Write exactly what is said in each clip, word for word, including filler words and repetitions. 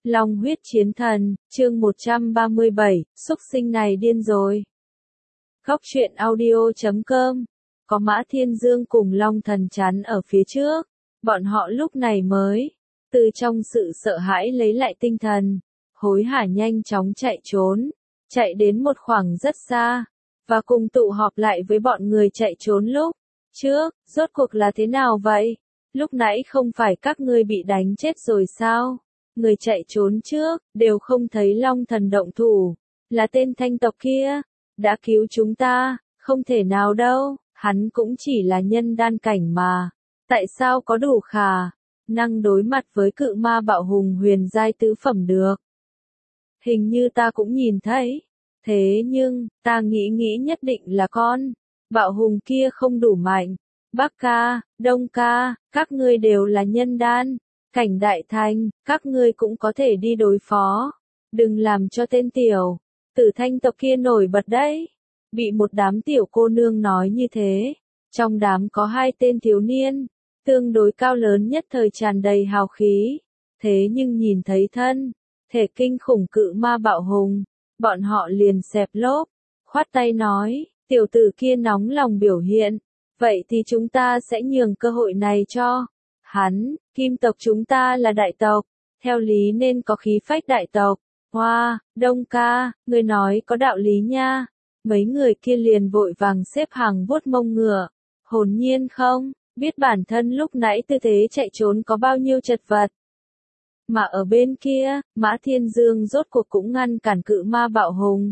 Long huyết chiến thần, chương một trăm ba mươi bảy, xúc sinh này điên rồi. Góc truyện audio chấm com. Có Mã Thiên Dương cùng Long Thần chắn ở phía trước, bọn họ lúc này mới từ trong sự sợ hãi lấy lại tinh thần, hối hả nhanh chóng chạy trốn, chạy đến một khoảng rất xa, và cùng tụ họp lại với bọn người chạy trốn lúc trước. Rốt cuộc là thế nào vậy? Lúc nãy không phải các ngươi bị đánh chết rồi sao? Người chạy trốn trước, đều không thấy Long Thần động thủ, là tên thanh tộc kia, đã cứu chúng ta, không thể nào đâu, hắn cũng chỉ là nhân đan cảnh mà, tại sao có đủ khả năng đối mặt với cự ma bạo hùng huyền giai tứ phẩm được? Hình như ta cũng nhìn thấy, thế nhưng, ta nghĩ nghĩ nhất định là con bạo hùng kia không đủ mạnh. Bắc ca, Đông ca, các ngươi đều là nhân đan cảnh đại thành, các ngươi cũng có thể đi đối phó. Đừng làm cho tên tiểu tử thanh tộc kia nổi bật đấy. Bị một đám tiểu cô nương nói như thế, trong đám có hai tên thiếu niên, tương đối cao lớn nhất thời tràn đầy hào khí. Thế nhưng nhìn thấy thân thể kinh khủng cự ma bạo hùng, bọn họ liền xẹp lốp, khoát tay nói, tiểu tử kia nóng lòng biểu hiện, vậy thì chúng ta sẽ nhường cơ hội này cho hắn. Kim tộc chúng ta là đại tộc, theo lý nên có khí phách đại tộc. Hoa, wow, Đông ca, người nói có đạo lý nha. Mấy người kia liền vội vàng xếp hàng vuốt mông ngựa, hồn nhiên không biết bản thân lúc nãy tư thế chạy trốn có bao nhiêu chật vật. Mà ở bên kia, Mã Thiên Dương rốt cuộc cũng ngăn cản cự ma bạo hùng.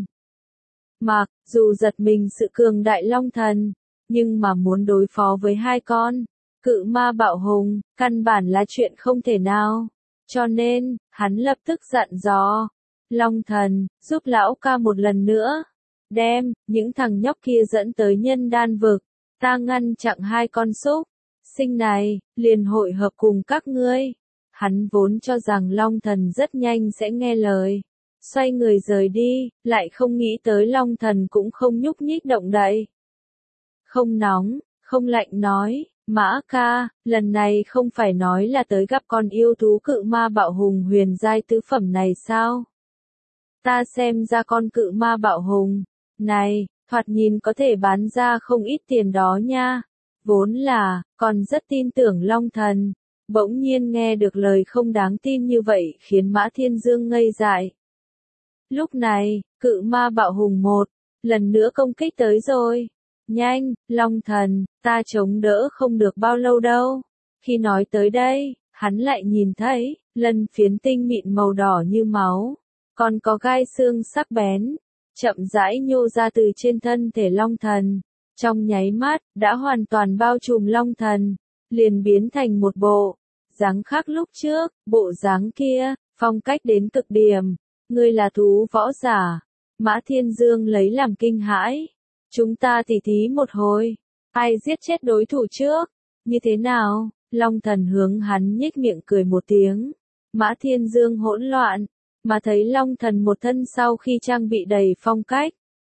Mặc dù giật mình sự cường đại Long Thần, nhưng mà muốn đối phó với hai con cự ma bạo hùng, căn bản là chuyện không thể nào. Cho nên, hắn lập tức dặn dò Long Thần, giúp lão ca một lần nữa, đem những thằng nhóc kia dẫn tới nhân đan vực, ta ngăn chặn hai con xúc sinh này, liền hội hợp cùng các ngươi. Hắn vốn cho rằng Long Thần rất nhanh sẽ nghe lời, xoay người rời đi, lại không nghĩ tới Long Thần cũng không nhúc nhích động đậy. Không nóng, không lạnh nói, Mã ca, lần này không phải nói là tới gặp con yêu thú cự ma bạo hùng huyền giai tứ phẩm này sao? Ta xem ra con cự ma bạo hùng này, thoạt nhìn có thể bán ra không ít tiền đó nha. Vốn là, còn rất tin tưởng Long Thần, bỗng nhiên nghe được lời không đáng tin như vậy khiến Mã Thiên Dương ngây dại. Lúc này, cự ma bạo hùng một lần nữa công kích tới rồi. Nhanh, Long Thần, ta chống đỡ không được bao lâu đâu. Khi nói tới đây, hắn lại nhìn thấy lân phiến tinh mịn màu đỏ như máu, còn có gai xương sắc bén, chậm rãi nhô ra từ trên thân thể Long Thần. Trong nháy mắt, đã hoàn toàn bao trùm Long Thần, liền biến thành một bộ dáng khác lúc trước. Bộ dáng kia, phong cách đến cực điểm. Ngươi là thú võ giả. Mã Thiên Dương lấy làm kinh hãi. Chúng ta tỉ thí một hồi, ai giết chết đối thủ trước? Như thế nào? Long Thần hướng hắn nhếch miệng cười một tiếng. Mã Thiên Dương hỗn loạn, mà thấy Long Thần một thân sau khi trang bị đầy phong cách.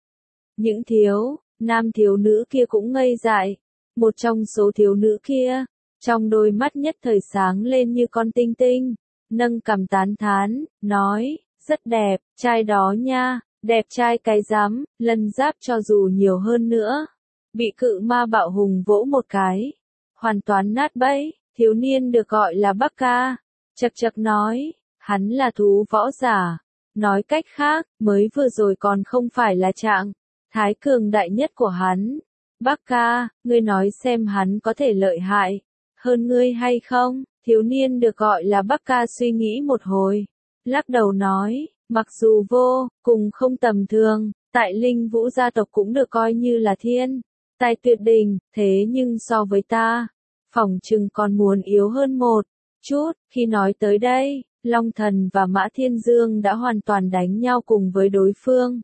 Những thiếu nam thiếu nữ kia cũng ngây dại. Một trong số thiếu nữ kia, trong đôi mắt nhất thời sáng lên như con tinh tinh, nâng cằm tán thán, nói, rất đẹp, trai đó nha. Đẹp trai cái rắm, lân giáp cho dù nhiều hơn nữa, bị cự ma bạo hùng vỗ một cái, hoàn toàn nát bấy. Thiếu niên được gọi là Bắc ca, chật chật nói, hắn là thú võ giả. Nói cách khác, mới vừa rồi còn không phải là trạng thái cường đại nhất của hắn. Bắc ca, ngươi nói xem hắn có thể lợi hại hơn ngươi hay không? Thiếu niên được gọi là Bắc ca suy nghĩ một hồi, lắc đầu nói, mặc dù vô cùng không tầm thường, tại Linh Vũ gia tộc cũng được coi như là thiên tài tuyệt đỉnh, thế nhưng so với ta, phỏng chừng còn muốn yếu hơn một chút. Khi nói tới đây, Long Thần và Mã Thiên Dương đã hoàn toàn đánh nhau cùng với đối phương.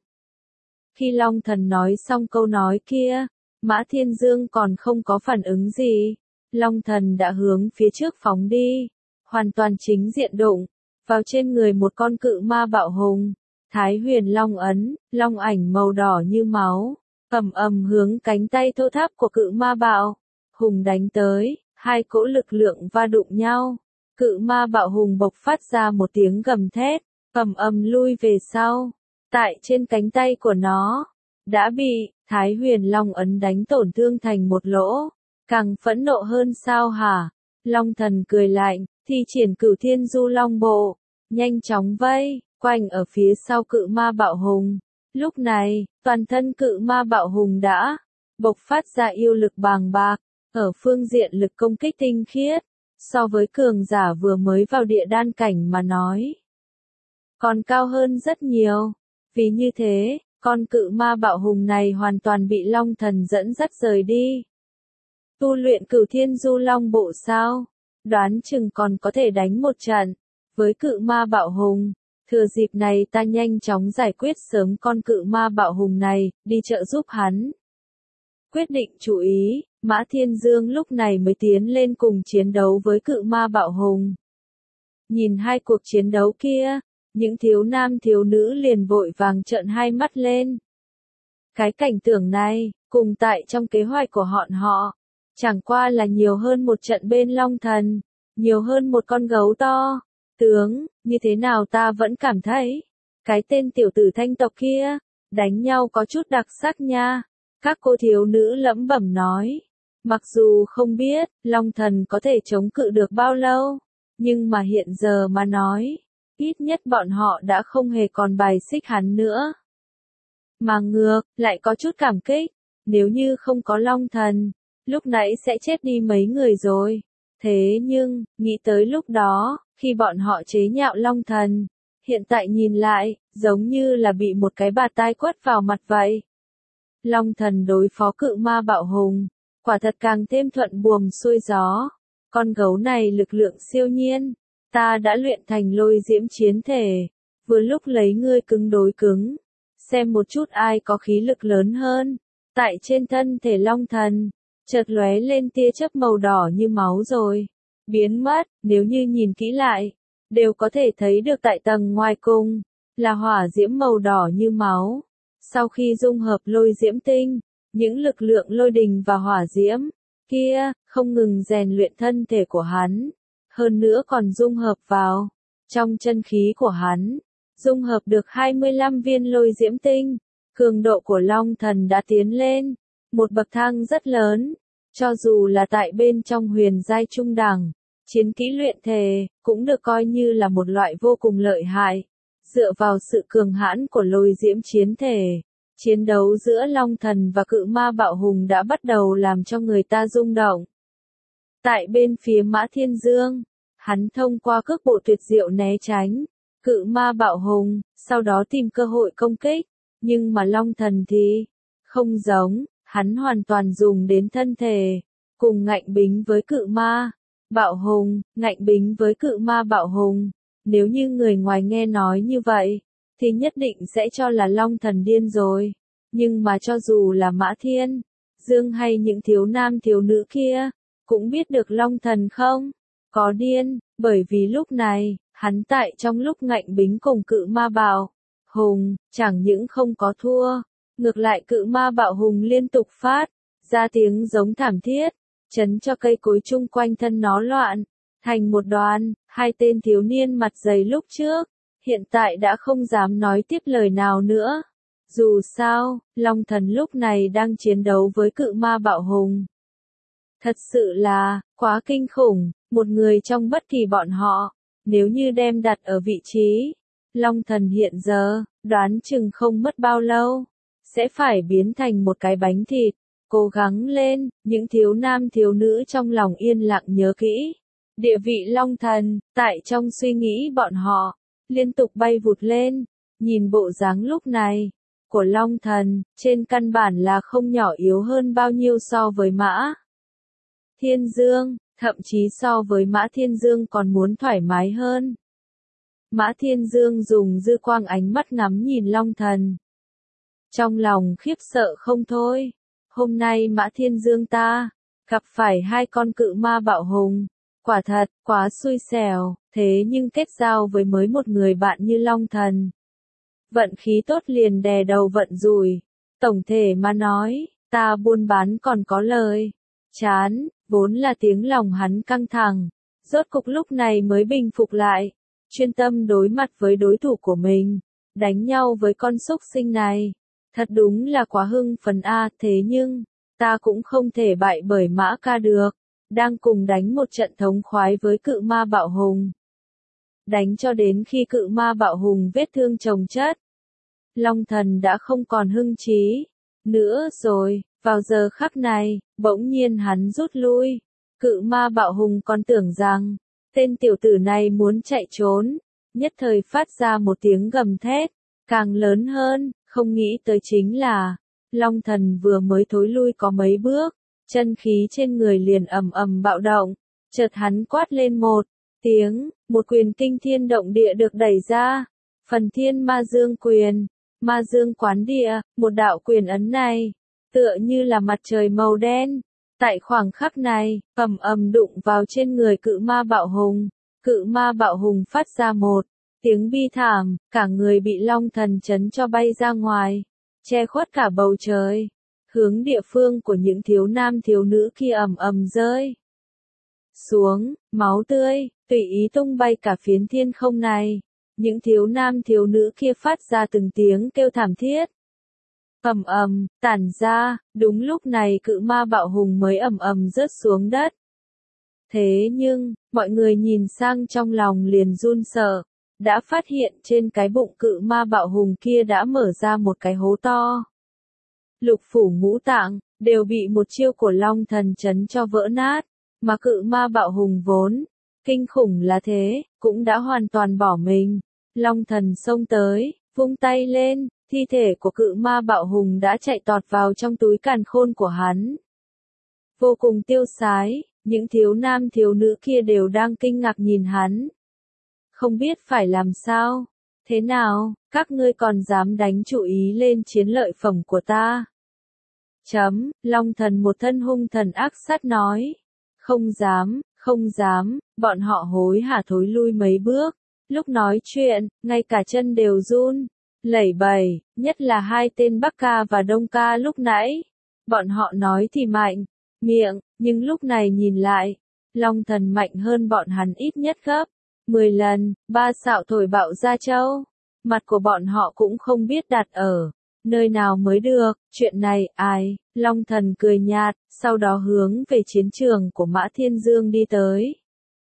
Khi Long Thần nói xong câu nói kia, Mã Thiên Dương còn không có phản ứng gì. Long Thần đã hướng phía trước phóng đi, hoàn toàn chính diện đụng vào trên người một con cự ma bạo hùng. Thái Huyền Long ấn, long ảnh màu đỏ như máu, ầm ầm hướng cánh tay thô tháp của cự ma bạo hùng đánh tới. Hai cỗ lực lượng va đụng nhau, Cự ma bạo hùng bộc phát ra một tiếng gầm thét, ầm ầm lui về sau. Tại trên cánh tay của nó, đã bị Thái Huyền Long ấn đánh tổn thương thành một lỗ. Càng phẫn nộ hơn sao hả? Long thần cười lạnh, thi triển Cửu Thiên Du Long Bộ, nhanh chóng vây quanh ở phía sau cự ma bạo hùng. Lúc này, toàn thân cự ma bạo hùng đã bộc phát ra yêu lực bàng bạc, ở phương diện lực công kích tinh khiết, so với cường giả vừa mới vào địa đan cảnh mà nói, còn cao hơn rất nhiều. Vì như thế, con cự ma bạo hùng này hoàn toàn bị Long thần dẫn dắt rời đi. Tu luyện Cửu Thiên Du Long Bộ sao? Đoán chừng còn có thể đánh một trận với cự ma bạo hùng. Thừa dịp này ta nhanh chóng giải quyết sớm con cự ma bạo hùng này, đi trợ giúp hắn. Quyết định chú ý, Mã Thiên Dương lúc này mới tiến lên cùng chiến đấu với cự ma bạo hùng. Nhìn hai cuộc chiến đấu kia, những thiếu nam thiếu nữ liền vội vàng trợn hai mắt lên. Cái cảnh tượng này, cùng tại trong kế hoạch của họ họ, chẳng qua là nhiều hơn một trận bên Long thần, nhiều hơn một con gấu to. Tướng, như thế nào ta vẫn cảm thấy, cái tên tiểu tử Thanh tộc kia, đánh nhau có chút đặc sắc nha. Các cô thiếu nữ lẩm bẩm nói. Mặc dù không biết, Long thần có thể chống cự được bao lâu, nhưng mà hiện giờ mà nói, ít nhất bọn họ đã không hề còn bài xích hắn nữa. Mà ngược, lại có chút cảm kích, nếu như không có Long thần, lúc nãy sẽ chết đi mấy người rồi. Thế nhưng, nghĩ tới lúc đó, khi bọn họ chế nhạo Long thần, hiện tại nhìn lại, giống như là bị một cái bạt tai quất vào mặt vậy. Long thần đối phó cự ma bạo hùng, quả thật càng thêm thuận buồm xuôi gió. Con gấu này lực lượng siêu nhiên, ta đã luyện thành lôi diễm chiến thể, vừa lúc lấy ngươi cứng đối cứng, xem một chút ai có khí lực lớn hơn. Tại trên thân thể Long thần, chợt lóe lên tia chớp màu đỏ như máu rồi biến mất. Nếu như nhìn kỹ lại, đều có thể thấy được tại tầng ngoài cùng là hỏa diễm màu đỏ như máu. Sau khi dung hợp lôi diễm tinh, những lực lượng lôi đình và hỏa diễm kia không ngừng rèn luyện thân thể của hắn, hơn nữa còn dung hợp vào trong chân khí của hắn, dung hợp được hai mươi lăm viên lôi diễm tinh. Cường độ của Long thần đã tiến lên một bậc thang rất lớn, cho dù là tại bên trong huyền giai trung đẳng, chiến kỹ luyện thể cũng được coi như là một loại vô cùng lợi hại. Dựa vào sự cường hãn của lôi diễm chiến thể, chiến đấu giữa Long thần và cự ma bạo hùng đã bắt đầu làm cho người ta rung động. Tại bên phía Mã Thiên Dương, hắn thông qua cước bộ tuyệt diệu né tránh cự ma bạo hùng, sau đó tìm cơ hội công kích. Nhưng mà Long thần thì không giống, hắn hoàn toàn dùng đến thân thể, cùng ngạnh bính với cự ma bạo hùng, ngạnh bính với cự ma bạo hùng. Nếu như người ngoài nghe nói như vậy, thì nhất định sẽ cho là Long thần điên rồi. Nhưng mà cho dù là Mã Thiên Dương hay những thiếu nam thiếu nữ kia, cũng biết được Long thần không có điên, bởi vì lúc này, hắn tại trong lúc ngạnh bính cùng cự ma bạo hùng, chẳng những không có thua, ngược lại cự ma bạo hùng liên tục phát ra tiếng giống thảm thiết, chấn cho cây cối chung quanh thân nó loạn thành một đoàn. Hai tên thiếu niên mặt dày lúc trước, hiện tại đã không dám nói tiếp lời nào nữa. Dù sao, Long thần lúc này đang chiến đấu với cự ma bạo hùng. Thật sự là quá kinh khủng, một người trong bất kỳ bọn họ, nếu như đem đặt ở vị trí Long thần hiện giờ, đoán chừng không mất bao lâu, sẽ phải biến thành một cái bánh thịt. Cố gắng lên, những thiếu nam thiếu nữ trong lòng yên lặng nhớ kỹ. Địa vị Long thần, tại trong suy nghĩ bọn họ, liên tục bay vụt lên. Nhìn bộ dáng lúc này của Long thần, trên căn bản là không nhỏ yếu hơn bao nhiêu so với Mã Thiên Dương, thậm chí so với Mã Thiên Dương còn muốn thoải mái hơn. Mã Thiên Dương dùng dư quang ánh mắt ngắm nhìn Long thần, trong lòng khiếp sợ không thôi. Hôm nay Mã Thiên Dương ta gặp phải hai con cự ma bạo hùng, quả thật quá xui xẻo, thế nhưng kết giao với mới một người bạn như Long thần, vận khí tốt liền đè đầu vận rủi. Tổng thể mà nói, ta buôn bán còn có lời. Chán, vốn là tiếng lòng hắn căng thẳng, rốt cục lúc này mới bình phục lại, chuyên tâm đối mặt với đối thủ của mình, đánh nhau với con súc sinh này. Thật đúng là quá hưng phấn a, thế nhưng, ta cũng không thể bại bởi Mã Ca được, đang cùng đánh một trận thống khoái với cự ma bạo hùng. Đánh cho đến khi cự ma bạo hùng vết thương chồng chất. Long thần đã không còn hưng trí nữa rồi, vào giờ khắc này, bỗng nhiên hắn rút lui. Cự ma bạo hùng còn tưởng rằng, tên tiểu tử này muốn chạy trốn, nhất thời phát ra một tiếng gầm thét, càng lớn hơn, không nghĩ tới chính là, Long thần vừa mới thối lui có mấy bước, chân khí trên người liền ầm ầm bạo động, chợt hắn quát lên một tiếng, một quyền kinh thiên động địa được đẩy ra, phần thiên ma dương quyền, ma dương quán địa, một đạo quyền ấn này, tựa như là mặt trời màu đen. Tại khoảng khắc này, ầm ầm đụng vào trên người cự ma bạo hùng, cự ma bạo hùng phát ra một tiếng bi thảm, cả người bị Long thần chấn cho bay ra ngoài, che khuất cả bầu trời, hướng địa phương của những thiếu nam thiếu nữ kia ầm ầm rơi xuống, máu tươi, tùy ý tung bay cả phiến thiên không này, những thiếu nam thiếu nữ kia phát ra từng tiếng kêu thảm thiết. Ầm ầm, tản ra, đúng lúc này cự ma bạo hùng mới ầm ầm rớt xuống đất. Thế nhưng, mọi người nhìn sang trong lòng liền run sợ, đã phát hiện trên cái bụng cự ma bạo hùng kia đã mở ra một cái hố to. Lục phủ ngũ tạng, đều bị một chiêu của Long thần chấn cho vỡ nát, mà cự ma bạo hùng vốn, kinh khủng là thế, cũng đã hoàn toàn bỏ mình. Long thần xông tới, vung tay lên, thi thể của cự ma bạo hùng đã chạy tọt vào trong túi càn khôn của hắn. Vô cùng tiêu sái, những thiếu nam thiếu nữ kia đều đang kinh ngạc nhìn hắn. Không biết phải làm sao, thế nào, các ngươi còn dám đánh chủ ý lên chiến lợi phẩm của ta. Chấm, Long thần một thân hung thần ác sát nói. Không dám, không dám, bọn họ hối hả thối lui mấy bước. Lúc nói chuyện, ngay cả chân đều run, lẩy bẩy, nhất là hai tên Bắc Ca và Đông Ca lúc nãy. Bọn họ nói thì mạnh, miệng, nhưng lúc này nhìn lại, Long thần mạnh hơn bọn hắn ít nhất gấp mười lần, ba xạo thổi bạo ra châu. Mặt của bọn họ cũng không biết đặt ở nơi nào mới được, chuyện này, ai, Long thần cười nhạt, sau đó hướng về chiến trường của Mã Thiên Dương đi tới.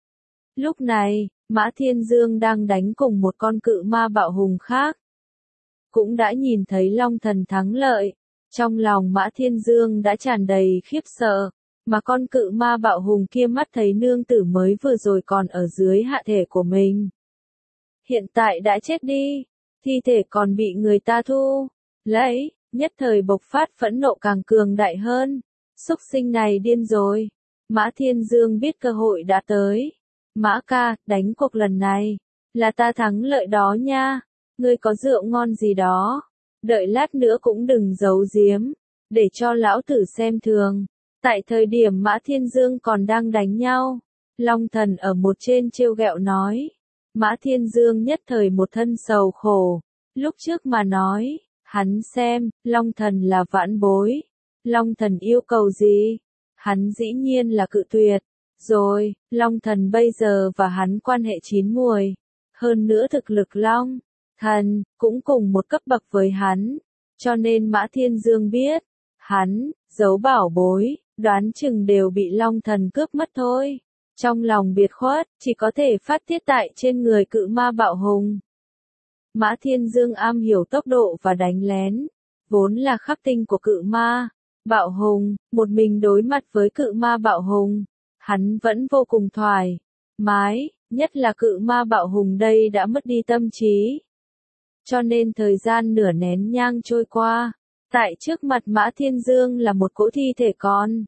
Lúc này, Mã Thiên Dương đang đánh cùng một con cự ma bạo hùng khác. Cũng đã nhìn thấy Long thần thắng lợi, trong lòng Mã Thiên Dương đã tràn đầy khiếp sợ, mà con cự ma bạo hùng kia mắt thấy nương tử mới vừa rồi còn ở dưới hạ thể của mình. Hiện tại đã chết đi, thi thể còn bị người ta thu lấy, nhất thời bộc phát phẫn nộ càng cường đại hơn. Súc sinh này điên rồi. Mã Thiên Dương biết cơ hội đã tới. Mã ca, đánh cuộc lần này, là ta thắng lợi đó nha. Ngươi có rượu ngon gì đó, đợi lát nữa cũng đừng giấu giếm, để cho lão tử xem thường. Tại thời điểm Mã Thiên Dương còn đang đánh nhau, Long thần ở một trên trêu ghẹo nói. Mã Thiên Dương nhất thời một thân sầu khổ. Lúc trước mà nói, hắn xem, Long thần là vãn bối. Long thần yêu cầu gì? Hắn dĩ nhiên là cự tuyệt. Rồi, Long thần bây giờ và hắn quan hệ chín muồi. Hơn nữa thực lực Long thần, cũng cùng một cấp bậc với hắn. Cho nên Mã Thiên Dương biết, hắn, giấu bảo bối, đoán chừng đều bị Long thần cướp mất thôi. Trong lòng biệt khuất, chỉ có thể phát tiết tại trên người cự ma bạo hùng. Mã Thiên Dương am hiểu tốc độ và đánh lén, vốn là khắc tinh của cự ma bạo hùng, một mình đối mặt với cự ma bạo hùng, hắn vẫn vô cùng thoải mái, nhất là cự ma bạo hùng đây đã mất đi tâm trí. Cho nên thời gian nửa nén nhang trôi qua, tại trước mặt Mã Thiên Dương là một cỗ thi thể con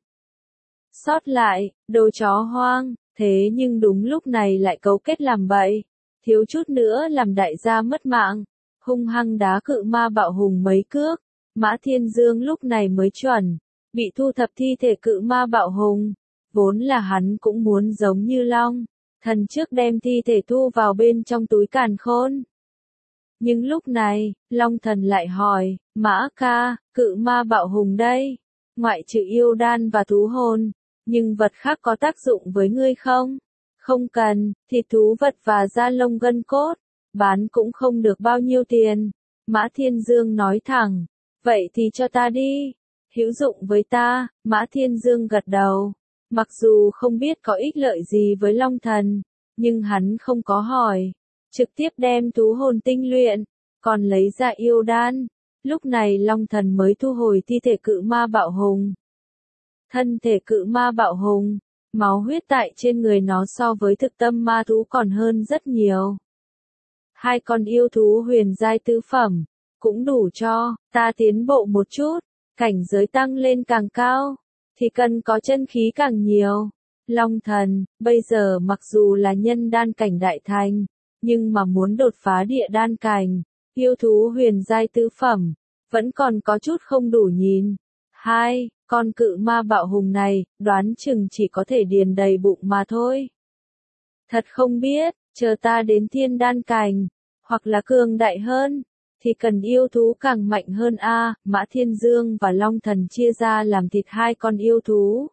sót lại, đồ chó hoang, thế nhưng đúng lúc này lại cấu kết làm bậy, thiếu chút nữa làm đại gia mất mạng, hung hăng đá cự ma bạo hùng mấy cước. Mã Thiên Dương lúc này mới chuẩn bị thu thập thi thể cự ma bạo hùng, vốn là hắn cũng muốn giống như Long thần trước đem thi thể thu vào bên trong túi càn khôn. Nhưng lúc này, Long thần lại hỏi, Mã ca, cự ma bạo hùng đây, ngoại trừ yêu đan và thú hồn, nhưng vật khác có tác dụng với ngươi không? Không cần, thịt thú vật và da lông gân cốt, bán cũng không được bao nhiêu tiền. Mã Thiên Dương nói thẳng, vậy thì cho ta đi, hữu dụng với ta. Mã Thiên Dương gật đầu, mặc dù không biết có ích lợi gì với Long Thần, nhưng hắn không có hỏi, trực tiếp đem thú hồn tinh luyện, còn lấy ra yêu đan. Lúc này Long Thần mới thu hồi thi thể cự ma bạo hùng. Thân thể cự ma bạo hùng, máu huyết tại trên người nó so với thực tâm ma thú còn hơn rất nhiều. Hai con yêu thú huyền giai tứ phẩm, cũng đủ cho ta tiến bộ một chút, cảnh giới tăng lên càng cao, thì cần có chân khí càng nhiều. Long Thần, bây giờ mặc dù là nhân đan cảnh đại thành, nhưng mà muốn đột phá địa đan cảnh, yêu thú huyền giai tứ phẩm, vẫn còn có chút không đủ nhìn. Hai, con cự ma bạo hùng này, đoán chừng chỉ có thể điền đầy bụng mà thôi. Thật không biết, chờ ta đến thiên đan cảnh, hoặc là cường đại hơn, thì cần yêu thú càng mạnh hơn a. Mã Thiên Dương và Long Thần chia ra làm thịt hai con yêu thú.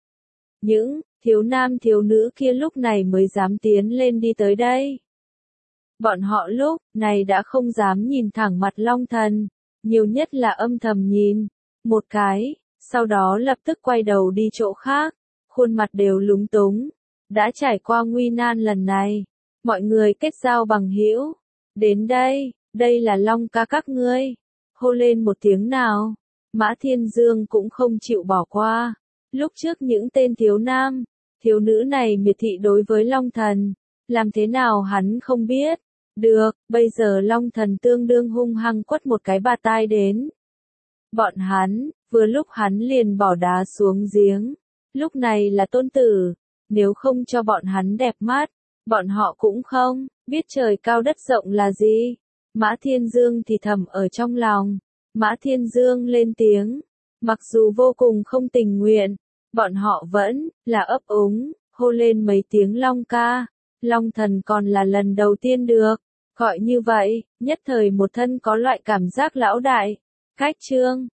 Những thiếu nam thiếu nữ kia lúc này mới dám tiến lên đi tới đây. Bọn họ lúc này đã không dám nhìn thẳng mặt Long Thần, nhiều nhất là âm thầm nhìn một cái, sau đó lập tức quay đầu đi chỗ khác, khuôn mặt đều lúng túng. Đã trải qua nguy nan lần này, mọi người kết giao bằng hữu. Đến đây, đây là Long ca các ngươi. Hô lên một tiếng nào. Mã Thiên Dương cũng không chịu bỏ qua. Lúc trước những tên thiếu nam, thiếu nữ này miệt thị đối với Long Thần, làm thế nào hắn không biết. Được, bây giờ Long Thần tương đương hung hăng quất một cái bạt tai đến. Bọn hắn, vừa lúc hắn liền bỏ đá xuống giếng. Lúc này là tôn tử, nếu không cho bọn hắn đẹp mắt, bọn họ cũng không biết trời cao đất rộng là gì. Mã Thiên Dương thì thầm ở trong lòng. Mã Thiên Dương lên tiếng, mặc dù vô cùng không tình nguyện, bọn họ vẫn là ấp úng, hô lên mấy tiếng Long ca. Long Thần còn là lần đầu tiên được gọi như vậy, nhất thời một thân có loại cảm giác lão đại. Cách chương